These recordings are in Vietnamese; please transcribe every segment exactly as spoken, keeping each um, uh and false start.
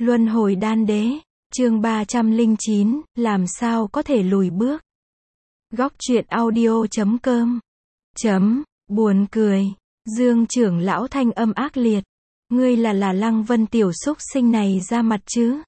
Luân hồi đan đế, chương ba trăm lẻ chín, làm sao có thể lùi bước. Góc truyện audio chấm com. Chấm, buồn cười. Dương trưởng lão thanh âm ác liệt. Ngươi là là Lăng Vân tiểu súc sinh này ra mặt chứ?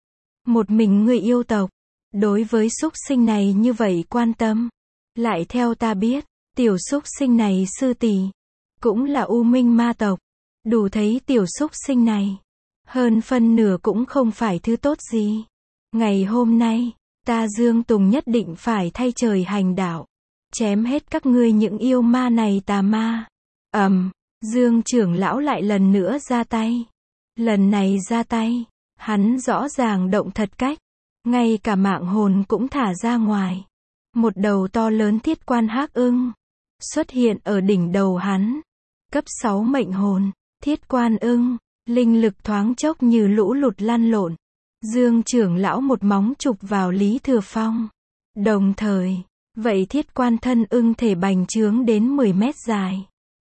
Một mình ngươi yêu tộc, đối với súc sinh này như vậy quan tâm. Lại theo ta biết, tiểu súc sinh này sư tỷ, cũng là U Minh ma tộc. Đủ thấy tiểu súc sinh này, hơn phân nửa cũng không phải thứ tốt gì. Ngày hôm nay, ta Dương Tùng nhất định phải thay trời hành đạo, chém hết các ngươi những yêu ma này tà ma. Ầm, um, Dương trưởng lão lại lần nữa ra tay. Lần này ra tay, hắn rõ ràng động thật cách, ngay cả mạng hồn cũng thả ra ngoài. Một đầu to lớn thiết quan hắc ưng xuất hiện ở đỉnh đầu hắn. Cấp sáu mệnh hồn, thiết quan ưng, linh lực thoáng chốc như lũ lụt lăn lộn. Dương trưởng lão một móng chụp vào Lý Thừa Phong. Đồng thời, vậy thiết quan thân ưng thể bành trướng đến mười mét dài,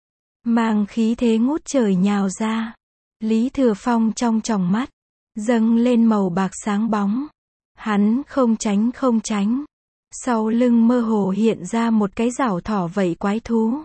mang khí thế ngút trời nhào ra. Lý Thừa Phong trong tròng mắt dâng lên màu bạc sáng bóng. Hắn không tránh không tránh, sau lưng mơ hồ hiện ra một cái rảo thỏ vảy quái thú.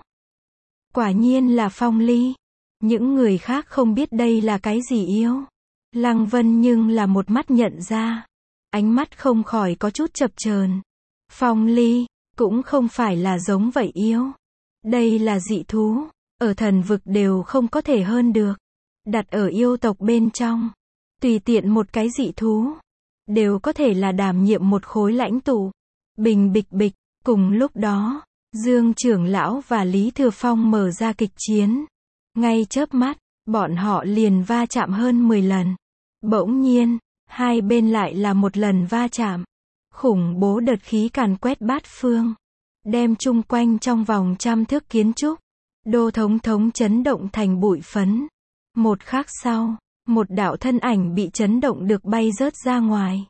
Quả nhiên là Phong Ly. Những người khác không biết đây là cái gì yêu. Lăng Vân nhưng là một mắt nhận ra. Ánh mắt không khỏi có chút chập chờn. Phong Ly cũng không phải là giống vậy yêu. Đây là dị thú, ở thần vực đều không có thể hơn được. Đặt ở yêu tộc bên trong, tùy tiện một cái dị thú đều có thể là đảm nhiệm một khối lãnh tụ. Bình bịch bịch, cùng lúc đó, Dương trưởng lão và Lý Thừa Phong mở ra kịch chiến. Ngay chớp mắt, bọn họ liền va chạm hơn mười lần. Bỗng nhiên, hai bên lại là một lần va chạm. Khủng bố đợt khí càn quét bát phương, đem chung quanh trong vòng trăm thước kiến trúc, đô thống thống chấn động thành bụi phấn. Một khắc sau, một đạo thân ảnh bị chấn động được bay rớt ra ngoài.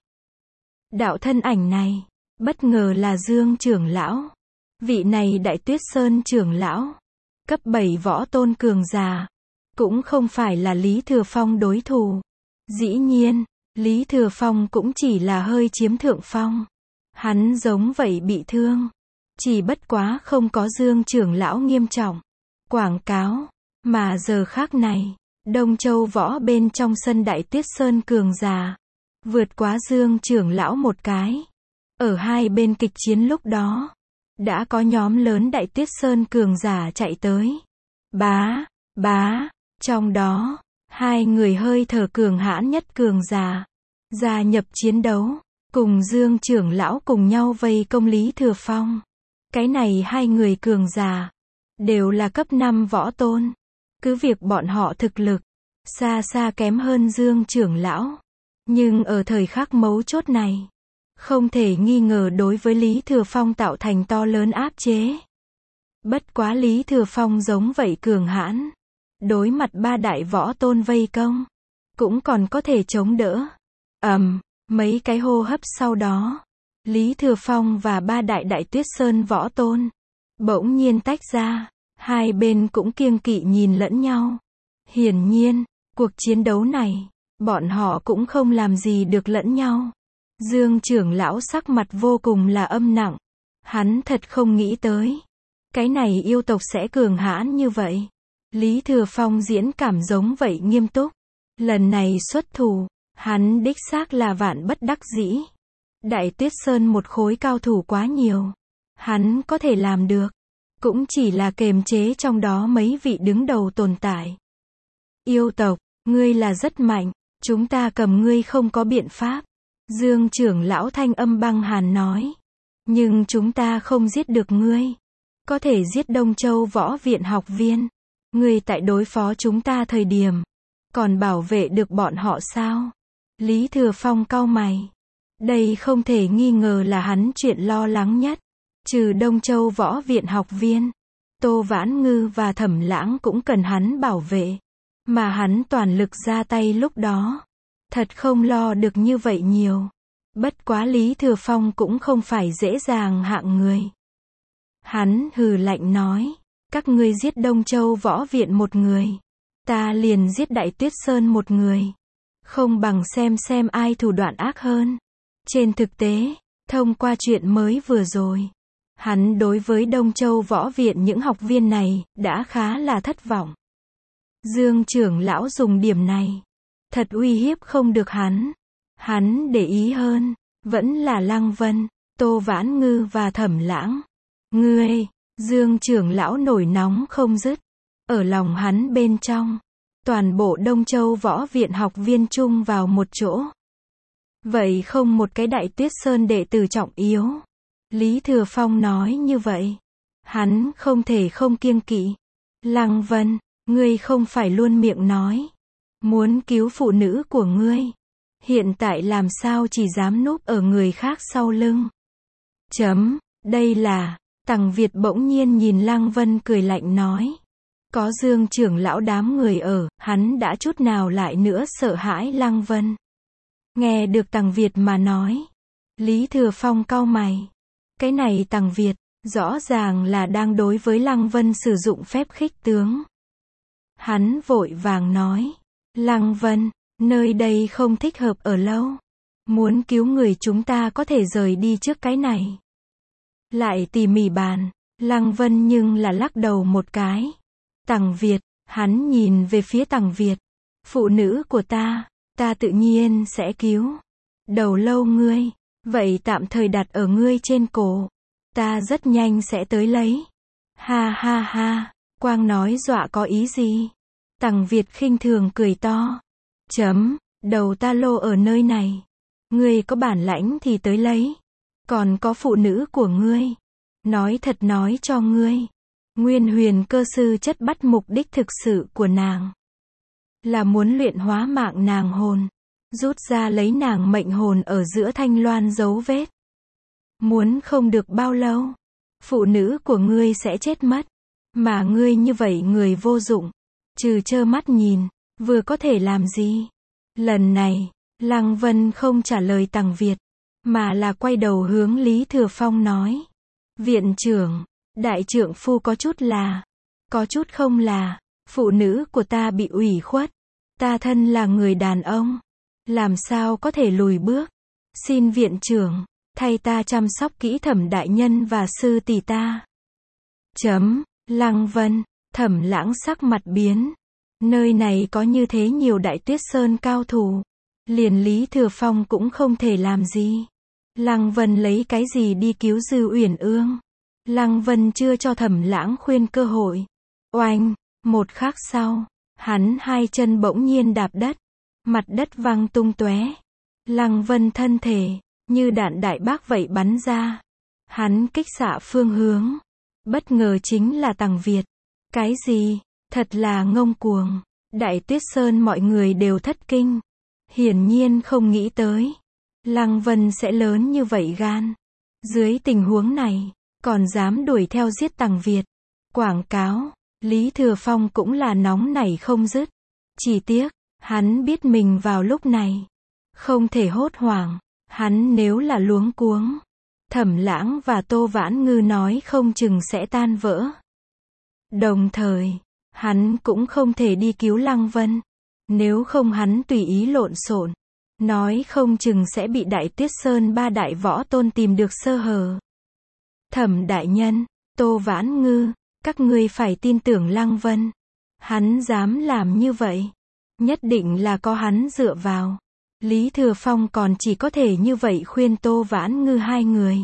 Đạo thân ảnh này, bất ngờ là Dương trưởng lão. Vị này Đại Tuyết Sơn trưởng lão, cấp bảy võ tôn cường giả, cũng không phải là Lý Thừa Phong đối thủ. Dĩ nhiên, Lý Thừa Phong cũng chỉ là hơi chiếm thượng phong. Hắn giống vậy bị thương, chỉ bất quá không có Dương trưởng lão nghiêm trọng. Quảng cáo, mà giờ khác này, Đông Châu võ bên trong sân Đại Tuyết Sơn cường giả, vượt quá Dương trưởng lão một cái. Ở hai bên kịch chiến lúc đó, đã có nhóm lớn Đại Tuyết Sơn cường giả chạy tới. Bá, bá, trong đó, hai người hơi thở cường hãn nhất cường giả gia nhập chiến đấu, cùng Dương trưởng lão cùng nhau vây công Lý Thừa Phong. Cái này hai người cường giả đều là cấp năm võ tôn. Cứ việc bọn họ thực lực xa xa kém hơn Dương trưởng lão, nhưng ở thời khắc mấu chốt này, không thể nghi ngờ đối với Lý Thừa Phong tạo thành to lớn áp chế. Bất quá Lý Thừa Phong giống vậy cường hãn, đối mặt ba đại võ tôn vây công, cũng còn có thể chống đỡ. Ầm, um, mấy cái hô hấp sau đó, Lý Thừa Phong và ba đại Đại Tuyết Sơn võ tôn bỗng nhiên tách ra, hai bên cũng kiêng kỵ nhìn lẫn nhau. Hiển nhiên, cuộc chiến đấu này, bọn họ cũng không làm gì được lẫn nhau. Dương trưởng lão sắc mặt vô cùng là âm nặng. Hắn thật không nghĩ tới, cái này yêu tộc sẽ cường hãn như vậy. Lý Thừa Phong diễn cảm giống vậy nghiêm túc. Lần này xuất thủ, hắn đích xác là vạn bất đắc dĩ. Đại Tuyết Sơn một khối cao thủ quá nhiều. Hắn có thể làm được, cũng chỉ là kềm chế trong đó mấy vị đứng đầu tồn tại. Yêu tộc, ngươi là rất mạnh, chúng ta cầm ngươi không có biện pháp. Dương trưởng lão thanh âm băng hàn nói. Nhưng chúng ta không giết được ngươi. Có thể giết Đông Châu võ viện học viên. Ngươi tại đối phó chúng ta thời điểm, còn bảo vệ được bọn họ sao? Lý Thừa Phong cau mày. Đây không thể nghi ngờ là hắn chuyện lo lắng nhất. Trừ Đông Châu võ viện học viên, Tô Vãn Ngư và Thẩm Lãng cũng cần hắn bảo vệ. Mà hắn toàn lực ra tay lúc đó, thật không lo được như vậy nhiều. Bất quá Lý Thừa Phong cũng không phải dễ dàng hạng người. Hắn hừ lạnh nói, các ngươi giết Đông Châu võ viện một người, ta liền giết Đại Tuyết Sơn một người. không bằng xem xem ai thủ đoạn ác hơn. Trên thực tế, thông qua chuyện mới vừa rồi, hắn đối với Đông Châu Võ Viện những học viên này, đã khá là thất vọng. Dương trưởng lão dùng điểm này, thật uy hiếp không được hắn. Hắn để ý hơn, vẫn là Lăng Vân, Tô Vãn Ngư và Thẩm Lãng. Ngươi, Dương trưởng lão nổi nóng không dứt. Ở lòng hắn bên trong, toàn bộ Đông Châu Võ Viện học viên chung vào một chỗ. Vậy không một cái Đại Tuyết Sơn đệ tử trọng yếu. Lý Thừa Phong nói như vậy, hắn không thể không kiêng kỵ. Lăng Vân, ngươi không phải luôn miệng nói muốn cứu phụ nữ của ngươi, hiện tại làm sao chỉ dám núp ở người khác sau lưng. Chấm, đây là, Tằng Việt bỗng nhiên nhìn Lăng Vân cười lạnh nói. Có Dương trưởng lão đám người ở, hắn đã chút nào lại nữa sợ hãi Lăng Vân. Nghe được Tằng Việt mà nói, Lý Thừa Phong cau mày. Cái này Tằng Việt, rõ ràng là đang đối với Lăng Vân sử dụng phép khích tướng. Hắn vội vàng nói, Lăng Vân, nơi đây không thích hợp ở lâu. Muốn cứu người chúng ta có thể rời đi trước cái này. Lại tỉ mỉ bàn, Lăng Vân nhưng là lắc đầu một cái. Tằng Việt, hắn nhìn về phía Tằng Việt. Phụ nữ của ta, ta tự nhiên sẽ cứu. Đầu lâu ngươi, vậy tạm thời đặt ở ngươi trên cổ. Ta rất nhanh sẽ tới lấy. Ha ha ha, Quang nói dọa có ý gì? Tằng Việt khinh thường cười to. Chấm, đầu ta lô ở nơi này. Ngươi có bản lãnh thì tới lấy. Còn có phụ nữ của ngươi. Nói thật nói cho ngươi. Nguyên huyền cơ sư chất bắt mục đích thực sự của nàng là muốn luyện hóa mạng nàng hồn, rút ra lấy nàng mệnh hồn ở giữa thanh loan dấu vết. Muốn không được bao lâu, phụ nữ của ngươi sẽ chết mất. Mà ngươi như vậy người vô dụng, trừ trơ mắt nhìn, vừa có thể làm gì? Lần này, Lăng Vân không trả lời Tằng Việt, mà là quay đầu hướng Lý Thừa Phong nói. Viện trưởng, đại trượng phu có chút là, có chút không là, phụ nữ của ta bị ủy khuất. Ta thân là người đàn ông, làm sao có thể lùi bước? Xin viện trưởng, thay ta chăm sóc kỹ Thẩm đại nhân và sư tỷ ta. Chấm, Lăng Vân, Thẩm Lãng sắc mặt biến. Nơi này có như thế nhiều Đại Tuyết Sơn cao thủ, liền Lý Thừa Phong cũng không thể làm gì. Lăng Vân lấy cái gì đi cứu Dư Uyển Ương? Lăng Vân chưa cho Thẩm Lãng khuyên cơ hội. Oanh, một khắc sau, hắn hai chân bỗng nhiên đạp đất, mặt đất văng tung tóe. Lăng Vân thân thể như đạn đại bác vậy bắn ra. Hắn kích xạ phương hướng, bất ngờ chính là Tằng Việt. Cái gì? Thật là ngông cuồng. Đại Tuyết Sơn mọi người đều thất kinh. Hiển nhiên không nghĩ tới Lăng Vân sẽ lớn như vậy gan. Dưới tình huống này, còn dám đuổi theo giết Tằng Việt. Quảng cáo, Lý Thừa Phong cũng là nóng nảy không dứt. Chỉ tiếc, hắn biết mình vào lúc này không thể hốt hoảng. Hắn nếu là luống cuống, Thẩm Lãng và Tô Vãn Ngư nói không chừng sẽ tan vỡ. Đồng thời, hắn cũng không thể đi cứu Lăng Vân. Nếu không hắn tùy ý lộn xộn, nói không chừng sẽ bị Đại Tuyết Sơn ba đại võ tôn tìm được sơ hở. Thẩm đại nhân, Tô Vãn Ngư, các ngươi phải tin tưởng Lăng Vân. Hắn dám làm như vậy, nhất định là có hắn dựa vào. Lý Thừa Phong còn chỉ có thể như vậy khuyên Tô Vãn Ngư hai người.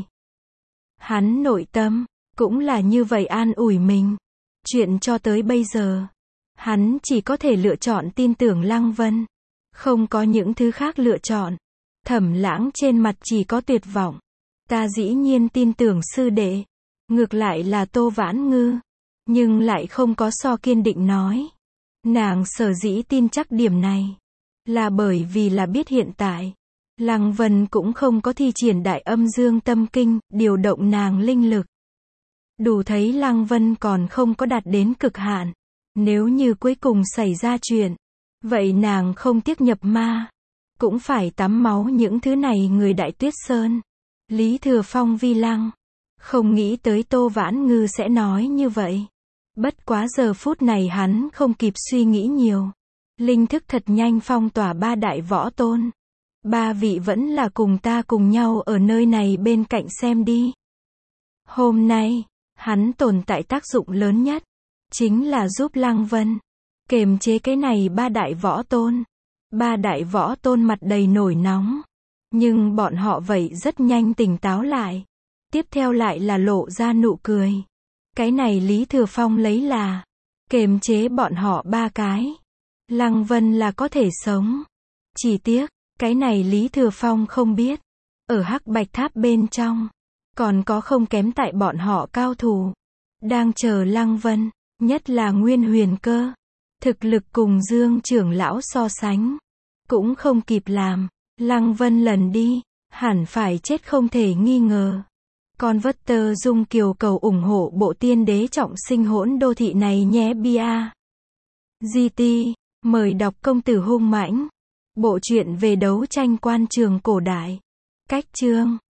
Hắn nội tâm cũng là như vậy an ủi mình. Chuyện cho tới bây giờ, hắn chỉ có thể lựa chọn tin tưởng Lăng Vân, không có những thứ khác lựa chọn. Thẩm Lãng trên mặt chỉ có tuyệt vọng. Ta dĩ nhiên tin tưởng sư đệ. Ngược lại là Tô Vãn Ngư, nhưng lại không có so kiên định nói. Nàng sở dĩ tin chắc điểm này, là bởi vì là biết hiện tại, Lăng Vân cũng không có thi triển Đại Âm Dương Tâm Kinh, điều động nàng linh lực. Đủ thấy Lăng Vân còn không có đạt đến cực hạn. Nếu như cuối cùng xảy ra chuyện, vậy nàng không tiếc nhập ma, cũng phải tắm máu những thứ này người Đại Tuyết Sơn. Lý Thừa Phong vi lăng, không nghĩ tới Tô Vãn Ngư sẽ nói như vậy. Bất quá giờ phút này hắn không kịp suy nghĩ nhiều. linh thức thật nhanh phong tỏa ba đại võ tôn. Ba vị vẫn là cùng ta cùng nhau ở nơi này bên cạnh xem đi. Hôm nay, hắn tồn tại tác dụng lớn nhất, chính là giúp Lăng Vân kiềm chế cái này ba đại võ tôn. Ba đại võ tôn mặt đầy nổi nóng, nhưng bọn họ vậy rất nhanh tỉnh táo lại. Tiếp theo lại là lộ ra nụ cười. Cái này Lý Thừa Phong lấy là kiềm chế bọn họ ba cái. Lăng Vân là có thể sống. Chỉ tiếc, cái này Lý Thừa Phong không biết, ở Hắc Bạch Tháp bên trong, còn có không kém tại bọn họ cao thủ, đang chờ Lăng Vân, nhất là Nguyên Huyền Cơ. Thực lực cùng Dương trưởng lão so sánh, cũng không kịp làm. Lăng Vân lần đi, hẳn phải chết không thể nghi ngờ. Con vất tơ dung kiều cầu ủng hộ bộ tiên đế trọng sinh hỗn đô thị này nhé bia. giê tê, mời đọc công tử hung mãnh. Bộ truyện về đấu tranh quan trường cổ đại. Cách chương